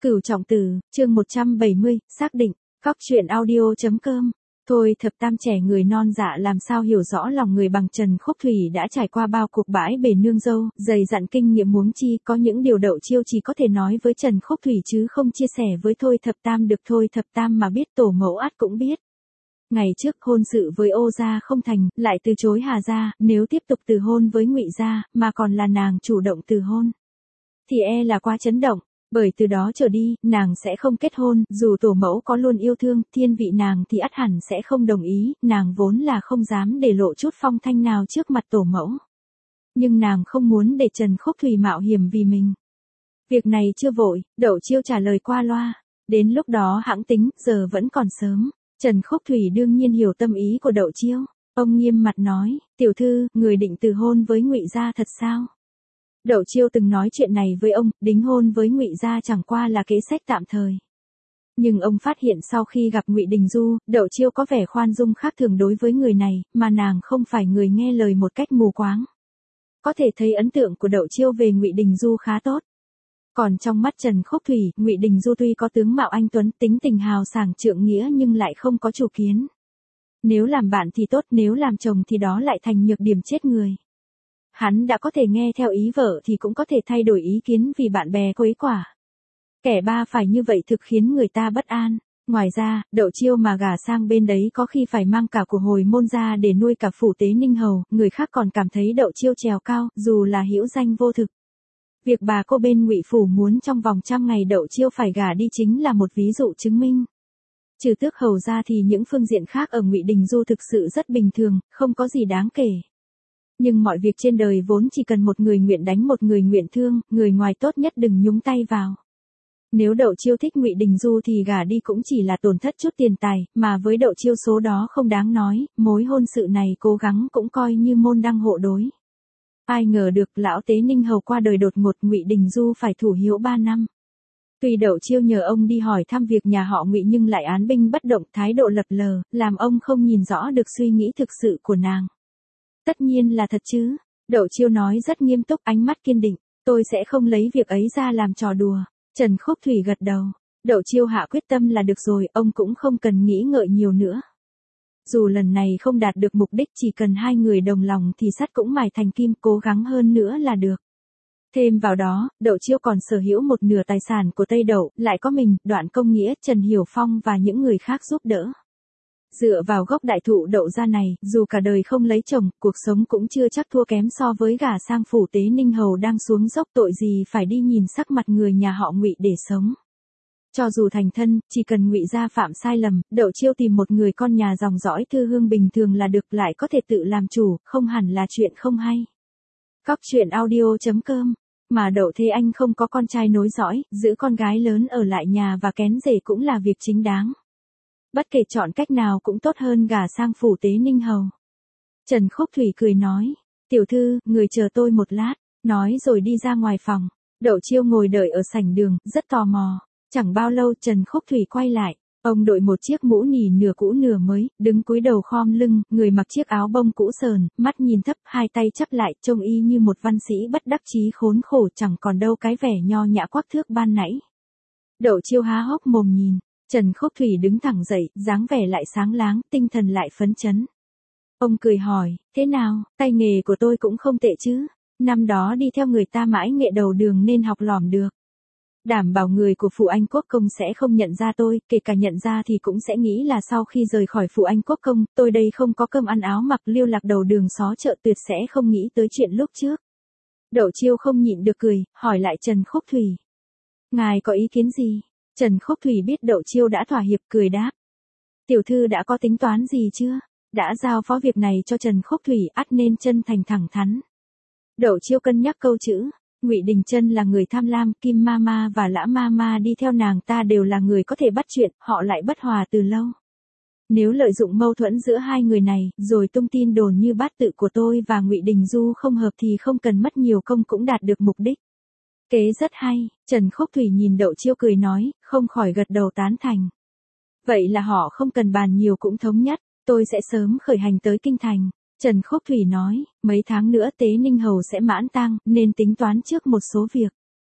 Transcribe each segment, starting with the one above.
Cửu Trọng Tử, chương 170, xác định, Cóc truyện audio.com. Thôi thập tam trẻ người non dạ làm sao hiểu rõ lòng người bằng Trần Khúc Thủy đã trải qua bao cuộc bãi bể nương dâu, dày dặn kinh nghiệm huống chi có những điều Đậu Chiêu chỉ có thể nói với Trần Khúc Thủy chứ không chia sẻ với Thôi thập tam được. Thôi thập tam mà biết tổ mẫu ắt cũng biết. Ngày trước hôn sự với Ô gia không thành, lại từ chối Hà gia, nếu tiếp tục từ hôn với Ngụy gia, mà còn là nàng chủ động từ hôn, thì e là quá chấn động. Bởi từ đó trở đi, nàng sẽ không kết hôn, dù tổ mẫu có luôn yêu thương, thiên vị nàng thì ắt hẳn sẽ không đồng ý, nàng vốn là không dám để lộ chút phong thanh nào trước mặt tổ mẫu. Nhưng nàng không muốn để Trần Khúc Thủy mạo hiểm vì mình. Việc này chưa vội, Đậu Chiêu trả lời qua loa. Đến lúc đó hãng tính, giờ vẫn còn sớm. Trần Khúc Thủy đương nhiên hiểu tâm ý của Đậu Chiêu. Ông nghiêm mặt nói, tiểu thư, người định từ hôn với Ngụy gia thật sao? Đậu Chiêu từng nói chuyện này với ông, đính hôn với Ngụy gia chẳng qua là kế sách tạm thời. Nhưng ông phát hiện sau khi gặp Ngụy Đình Du, Đậu Chiêu có vẻ khoan dung khác thường đối với người này, mà nàng không phải người nghe lời một cách mù quáng. Có thể thấy ấn tượng của Đậu Chiêu về Ngụy Đình Du khá tốt. Còn trong mắt Trần Khúc Thủy, Ngụy Đình Du tuy có tướng mạo anh tuấn, tính tình hào sảng trượng nghĩa nhưng lại không có chủ kiến. Nếu làm bạn thì tốt, nếu làm chồng thì đó lại thành nhược điểm chết người. Hắn đã có thể nghe theo ý vợ thì cũng có thể thay đổi ý kiến vì bạn bè quấy quả. Kẻ ba phải như vậy thực khiến người ta bất an. Ngoài ra, Đậu Chiêu mà gả sang bên đấy có khi phải mang cả của hồi môn ra để nuôi cả phủ tế Ninh Hầu, người khác còn cảm thấy Đậu Chiêu trèo cao, dù là hữu danh vô thực. Việc bà cô bên Ngụy phủ muốn trong vòng 100 ngày Đậu Chiêu phải gả đi chính là một ví dụ chứng minh. Trừ tước hầu ra thì những phương diện khác ở Ngụy Đình Du thực sự rất bình thường, không có gì đáng kể. Nhưng mọi việc trên đời vốn chỉ cần một người nguyện đánh một người nguyện thương, người ngoài tốt nhất đừng nhúng tay vào. Nếu Đậu Chiêu thích Ngụy Đình Du thì gả đi cũng chỉ là tổn thất chút tiền tài, mà với Đậu Chiêu số đó không đáng nói, mối hôn sự này cố gắng cũng coi như môn đăng hộ đối. Ai ngờ được lão tế Ninh Hầu qua đời đột ngột, Ngụy Đình Du phải thủ hiếu 3 năm. Tuy Đậu Chiêu nhờ ông đi hỏi thăm việc nhà họ Ngụy nhưng lại án binh bất động, thái độ lập lờ, làm ông không nhìn rõ được suy nghĩ thực sự của nàng. Tất nhiên là thật chứ. Đậu Chiêu nói rất nghiêm túc, ánh mắt kiên định. Tôi sẽ không lấy việc ấy ra làm trò đùa. Trần Khúc Thủy gật đầu. Đậu Chiêu hạ quyết tâm là được rồi, ông cũng không cần nghĩ ngợi nhiều nữa. Dù lần này không đạt được mục đích, chỉ cần hai người đồng lòng thì sắt cũng mài thành kim, cố gắng hơn nữa là được. Thêm vào đó, Đậu Chiêu còn sở hữu một nửa tài sản của Tây Đậu, lại có mình, Đoạn Công Nghĩa, Trần Hiểu Phong và những người khác giúp đỡ. Dựa vào gốc đại thụ Đậu gia này, dù cả đời không lấy chồng, cuộc sống cũng chưa chắc thua kém so với gả sang phủ tế Ninh Hầu đang xuống dốc, tội gì phải đi nhìn sắc mặt người nhà họ Ngụy để sống. Cho dù thành thân, chỉ cần Ngụy gia phạm sai lầm, Đậu Chiêu tìm một người con nhà dòng dõi thư hương bình thường là được, lại có thể tự làm chủ, không hẳn là chuyện không hay. Cóc truyện audio.com. Mà Đậu Thế Anh không có con trai nối dõi, giữ con gái lớn ở lại nhà và kén rể cũng là việc chính đáng. Bất kể chọn cách nào cũng tốt hơn gả sang phủ tế Ninh Hầu. Trần Khúc Thủy cười nói, tiểu thư, người chờ tôi một lát, nói rồi đi ra ngoài phòng. Đậu Chiêu ngồi đợi ở sảnh đường, rất tò mò. Chẳng bao lâu Trần Khúc Thủy quay lại, ông đội một chiếc mũ nỉ nửa cũ nửa mới, đứng cúi đầu khom lưng, người mặc chiếc áo bông cũ sờn, mắt nhìn thấp, hai tay chắp lại, trông y như một văn sĩ bất đắc chí khốn khổ, chẳng còn đâu cái vẻ nho nhã quắc thước ban nãy. Đậu Chiêu há hốc mồm nhìn. Trần Khúc Thủy đứng thẳng dậy, dáng vẻ lại sáng láng, tinh thần lại phấn chấn. Ông cười hỏi, thế nào, tay nghề của tôi cũng không tệ chứ, năm đó đi theo người ta mãi nghệ đầu đường nên học lỏm được. Đảm bảo người của Phụ Anh Quốc Công sẽ không nhận ra tôi, kể cả nhận ra thì cũng sẽ nghĩ là sau khi rời khỏi Phụ Anh Quốc Công, tôi đây không có cơm ăn áo mặc, lưu lạc đầu đường xó chợ, tuyệt sẽ không nghĩ tới chuyện lúc trước. Đậu Chiêu không nhịn được cười, hỏi lại Trần Khúc Thủy. Ngài có ý kiến gì? Trần Khúc Thủy biết Đậu Chiêu đã thỏa hiệp, cười đáp. Tiểu thư đã có tính toán gì chưa? Đã giao phó việc này cho Trần Khúc Thủy, ắt nên chân thành thẳng thắn. Đậu Chiêu cân nhắc câu chữ. Ngụy Đình Chân là người tham lam, Kim Mama và Lã Mama đi theo nàng ta đều là người có thể bắt chuyện, họ lại bất hòa từ lâu. Nếu lợi dụng mâu thuẫn giữa hai người này, rồi tung tin đồn như bát tự của tôi và Ngụy Đình Du không hợp thì không cần mất nhiều công cũng đạt được mục đích. Kế rất hay. Trần Khúc Thủy nhìn Đậu Chiêu cười nói, không khỏi gật đầu tán thành. Vậy là họ không cần bàn nhiều cũng thống nhất, tôi sẽ sớm khởi hành tới Kinh Thành. Trần Khúc Thủy nói, mấy tháng nữa tế Ninh Hầu sẽ mãn tang, nên tính toán trước một số việc.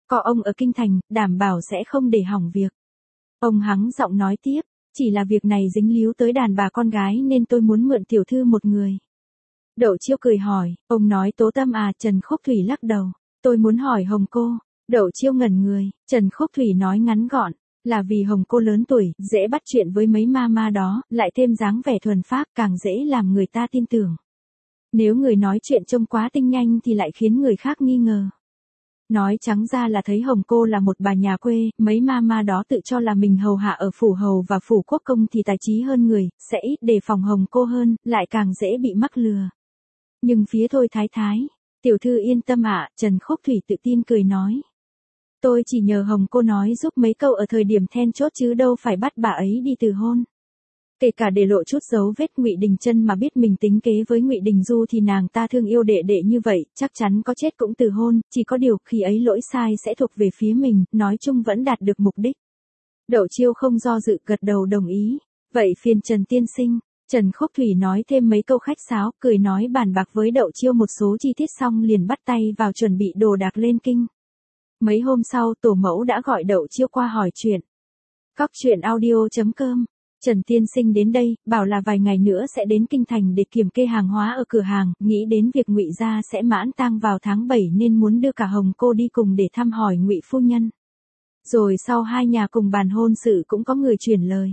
Có ông ở kinh thành, đảm bảo sẽ không để hỏng việc. Ông hắng giọng nói tiếp, chỉ là việc này dính líu tới đàn bà con gái nên tôi muốn mượn tiểu thư một người. Đậu Chiêu cười hỏi, ông nói Tố Tâm à? Trần Khúc Thủy lắc đầu, tôi muốn hỏi Hồng cô. Đậu Chiêu ngẩn người, Trần Khúc Thủy nói ngắn gọn, là vì Hồng cô lớn tuổi, dễ bắt chuyện với mấy ma đó, lại thêm dáng vẻ thuần phác càng dễ làm người ta tin tưởng. Nếu người nói chuyện trông quá tinh nhanh thì lại khiến người khác nghi ngờ. Nói trắng ra là thấy Hồng cô là một bà nhà quê, mấy ma đó tự cho là mình hầu hạ ở phủ hầu và phủ quốc công thì tài trí hơn người, sẽ ít đề phòng Hồng cô hơn, lại càng dễ bị mắc lừa. Nhưng phía Thôi Thái Thái, tiểu thư yên tâm ạ, Trần Khúc Thủy tự tin cười nói. Tôi chỉ nhờ Hồng cô nói giúp mấy câu ở thời điểm then chốt chứ đâu phải bắt bà ấy đi từ hôn. Kể cả để lộ chút dấu vết Ngụy Đình Chân mà biết mình tính kế với Ngụy Đình Du thì nàng ta thương yêu đệ đệ như vậy, chắc chắn có chết cũng từ hôn, chỉ có điều khi ấy lỗi sai sẽ thuộc về phía mình, nói chung vẫn đạt được mục đích. Đậu Chiêu không do dự gật đầu đồng ý. Vậy phiền Trần tiên sinh. Trần Khúc Thủy nói thêm mấy câu khách sáo, cười nói bàn bạc với Đậu Chiêu một số chi tiết xong liền bắt tay vào chuẩn bị đồ đạc lên kinh. Mấy hôm sau tổ mẫu đã gọi Đậu Chiêu qua hỏi chuyện. Góc truyện audio.com. Trần tiên sinh đến đây, bảo là vài ngày nữa sẽ đến kinh thành để kiểm kê hàng hóa ở cửa hàng, nghĩ đến việc Ngụy gia sẽ mãn tang vào tháng 7 nên muốn đưa cả Hồng cô đi cùng để thăm hỏi Ngụy phu nhân. Rồi sau hai nhà cùng bàn hôn sự cũng có người chuyển lời.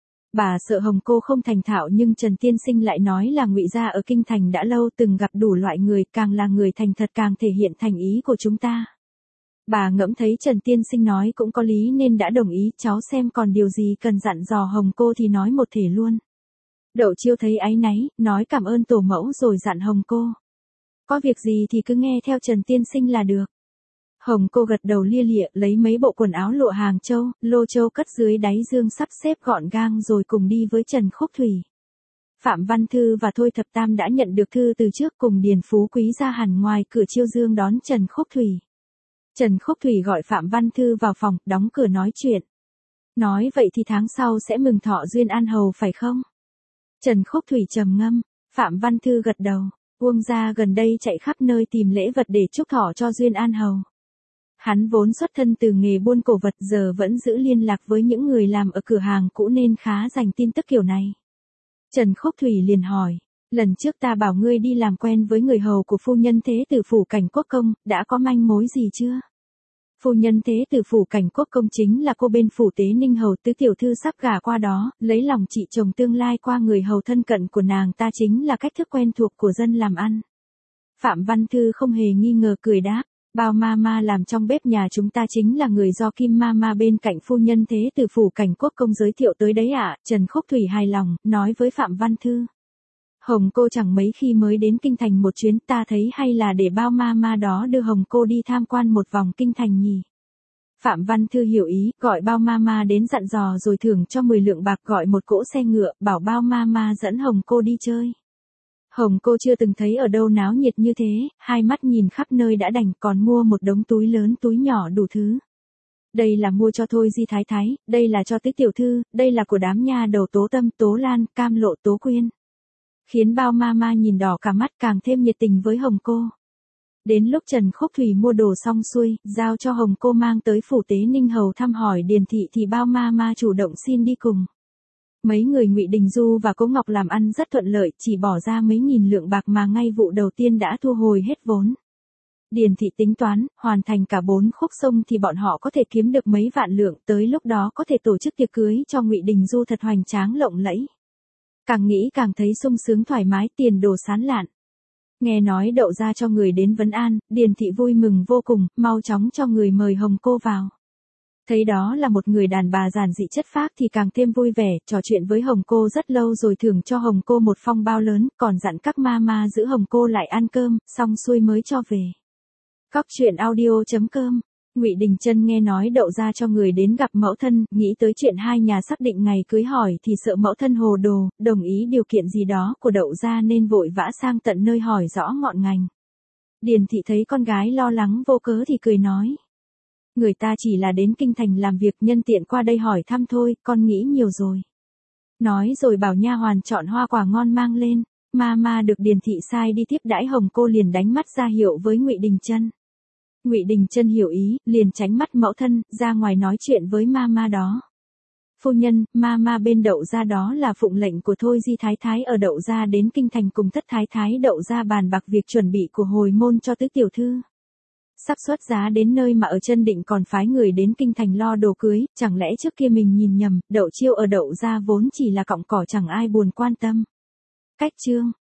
Bà sợ Hồng cô không thành thạo nhưng Trần tiên sinh lại nói là Ngụy gia ở kinh thành đã lâu từng gặp đủ loại người, càng là người thành thật càng thể hiện thành ý của chúng ta. Bà ngẫm thấy Trần tiên sinh nói cũng có lý nên đã đồng ý, cháu xem còn điều gì cần dặn dò Hồng cô thì nói một thể luôn. Đậu Chiêu thấy áy náy, nói cảm ơn tổ mẫu rồi dặn Hồng cô. Có việc gì thì cứ nghe theo Trần tiên sinh là được. Hồng cô gật đầu lia lịa lấy mấy bộ quần áo lụa Hàng Châu, Lô Châu cất dưới đáy dương sắp xếp gọn gàng rồi cùng đi với Trần Khúc Thủy. Phạm Văn Thư và Thôi Thập Tam đã nhận được thư từ trước cùng Điền Phú Quý ra hẳn ngoài cửa chiêu dương đón Trần Khúc Thủy. Trần Khúc Thủy gọi Phạm Văn Thư vào phòng, đóng cửa nói chuyện. Nói vậy thì tháng sau sẽ mừng thọ Duyên An Hầu phải không? Trần Khúc Thủy trầm ngâm, Phạm Văn Thư gật đầu, Uông gia gần đây chạy khắp nơi tìm lễ vật để chúc thọ cho Duyên An Hầu. Hắn vốn xuất thân từ nghề buôn cổ vật giờ vẫn giữ liên lạc với những người làm ở cửa hàng cũ nên khá dành tin tức kiểu này. Trần Khúc Thủy liền hỏi, lần trước ta bảo ngươi đi làm quen với người hầu của phu nhân Thế Tử phủ Cảnh Quốc công, đã có manh mối gì chưa? Phu nhân Thế Tử phủ Cảnh Quốc công chính là cô bên phủ Tế Ninh hầu tứ tiểu thư sắp gả qua đó, lấy lòng chị chồng tương lai qua người hầu thân cận của nàng ta chính là cách thức quen thuộc của dân làm ăn. Phạm Văn Thư không hề nghi ngờ cười đáp, Bao Mama làm trong bếp nhà chúng ta chính là người do Kim Mama bên cạnh phu nhân Thế Tử phủ Cảnh Quốc công giới thiệu tới đấy ạ. Trần Khúc Thủy hài lòng, nói với Phạm Văn Thư. Hồng cô chẳng mấy khi mới đến kinh thành một chuyến, ta thấy hay là để Bao Mama đó đưa Hồng cô đi tham quan một vòng kinh thành nhỉ. Phạm Văn Thư hiểu ý, gọi Bao Mama đến dặn dò rồi thưởng cho 10 lượng bạc, gọi một cỗ xe ngựa, bảo Bao Mama dẫn Hồng cô đi chơi. Hồng cô chưa từng thấy ở đâu náo nhiệt như thế, hai mắt nhìn khắp nơi đã đành, còn mua một đống túi lớn túi nhỏ đủ thứ. Đây là mua cho Thôi Di Thái Thái, đây là cho Tứ tiểu thư, đây là của đám nha đầu Tố Tâm, Tố Lan, Cam Lộ, Tố Quyên. Khiến Bao Mama nhìn đỏ cả mắt, càng thêm nhiệt tình với Hồng cô. Đến lúc Trần Khúc Thủy mua đồ xong xuôi, giao cho Hồng cô mang tới phủ Tế Ninh hầu thăm hỏi Điền thị thì Bao Mama chủ động xin đi cùng. Mấy người Ngụy Đình Du và Cố Ngọc làm ăn rất thuận lợi, chỉ bỏ ra mấy nghìn lượng bạc mà ngay vụ đầu tiên đã thu hồi hết vốn. Điền thị tính toán, hoàn thành cả 4 khúc sông thì bọn họ có thể kiếm được mấy vạn lượng, tới lúc đó có thể tổ chức tiệc cưới cho Ngụy Đình Du thật hoành tráng lộng lẫy. Càng nghĩ càng thấy sung sướng thoải mái, tiền đồ sán lạn. Nghe nói Đậu ra cho người đến vấn an, Điền thị vui mừng vô cùng, mau chóng cho người mời Hồng cô vào. Thấy đó là một người đàn bà giản dị chất phác thì càng thêm vui vẻ, trò chuyện với Hồng cô rất lâu rồi thưởng cho Hồng cô một phong bao lớn, còn dặn các mama giữ Hồng cô lại ăn cơm, xong xuôi mới cho về. Góc truyện audio.com. Ngụy Đình Chân nghe nói Đậu ra cho người đến gặp mẫu thân, nghĩ tới chuyện hai nhà xác định ngày cưới hỏi thì sợ mẫu thân hồ đồ, đồng ý điều kiện gì đó của Đậu ra nên vội vã sang tận nơi hỏi rõ ngọn ngành. Điền thị thấy con gái lo lắng vô cớ thì cười nói. Người ta chỉ là đến kinh thành làm việc, nhân tiện qua đây hỏi thăm thôi, con nghĩ nhiều rồi. Nói rồi bảo nha hoàn chọn hoa quả ngon mang lên, Mama được Điền thị sai đi tiếp đãi Hồng cô liền đánh mắt ra hiệu với Ngụy Đình Chân. Ngụy Đình Chân hiểu ý, liền tránh mắt mẫu thân, ra ngoài nói chuyện với ma đó. Phu nhân, ma bên Đậu gia đó là phụng lệnh của Thôi Di Thái Thái ở Đậu gia đến kinh thành cùng Thất Thái Thái Đậu gia bàn bạc việc chuẩn bị của hồi môn cho tứ tiểu thư. Sắp xuất giá đến nơi mà ở chân định còn phái người đến kinh thành lo đồ cưới, chẳng lẽ trước kia mình nhìn nhầm, Đậu Chiêu ở Đậu gia vốn chỉ là cọng cỏ chẳng ai buồn quan tâm. Cách chương